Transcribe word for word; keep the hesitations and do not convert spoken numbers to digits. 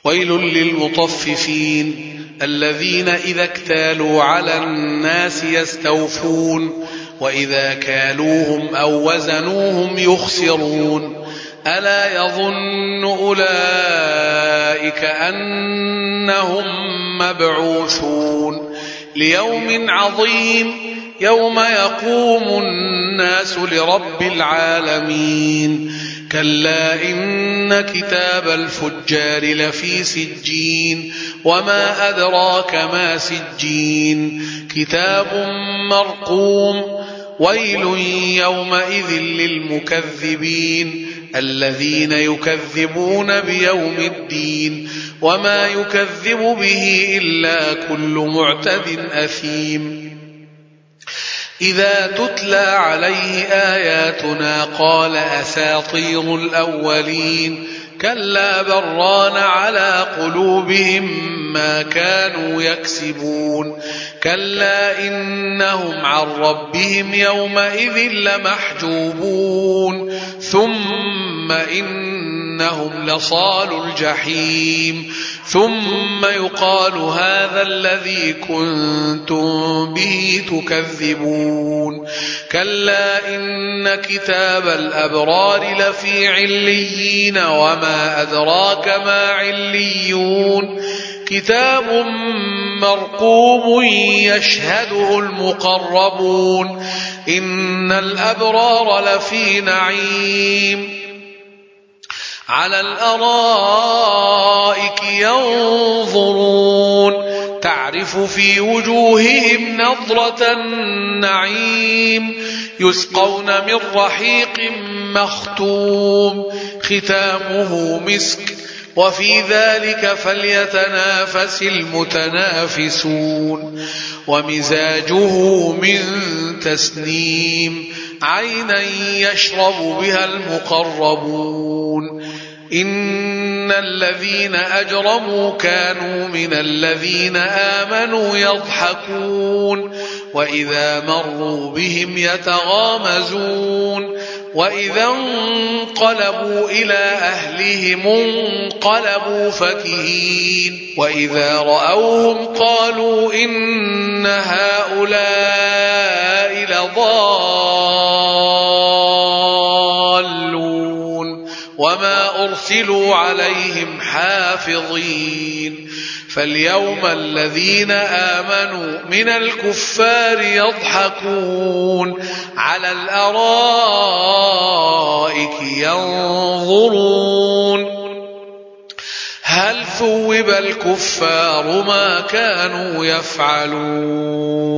ويل للمطففين الذين إذا اكتالوا على الناس يستوفون وإذا كالوهم أو وزنوهم يخسرون ألا يظن أولئك أنهم مبعوثون ليوم عظيم يوم يقوم الناس لرب العالمين كلا إن كتاب الفجار لفي سجين وما أدراك ما سجين كتاب مرقوم ويل يومئذ للمكذبين الذين يكذبون بيوم الدين وما يكذب به إلا كل معتد أثيم إذا تتلى عليه آياتنا قال أساطير الأولين كلا بران على قلوبهم ما كانوا يكسبون كلا إنهم عن ربهم يومئذ لمحجوبون ثم إنهم لصالوا الجحيم ثم يقال هذا الذي كنتم به تكذبون كلا إن كتاب الأبرار لفي عليين وما أدراك ما عليون كتاب مرقوم يشهده المقربون إن الأبرار لفي نعيم على الأرائك ينظرون تعرف في وجوههم نضرة النعيم يسقون من رحيق مختوم ختامه مسك وفي ذلك فليتنافس المتنافسون ومزاجه من تسنيم عينا يشرب بها المقربون إن الذين أجرموا كانوا من الذين آمنوا يضحكون وإذا مروا بهم يتغامزون وإذا انقلبوا إلى أهلهم انقلبوا فكهين وإذا رأوهم قالوا إن هؤلاء لضالون وما أرسلوا عليهم حافظين فاليوم الذين آمنوا من الكفار يضحكون على الأرائك ينظرون هل ثوب الكفار ما كانوا يفعلون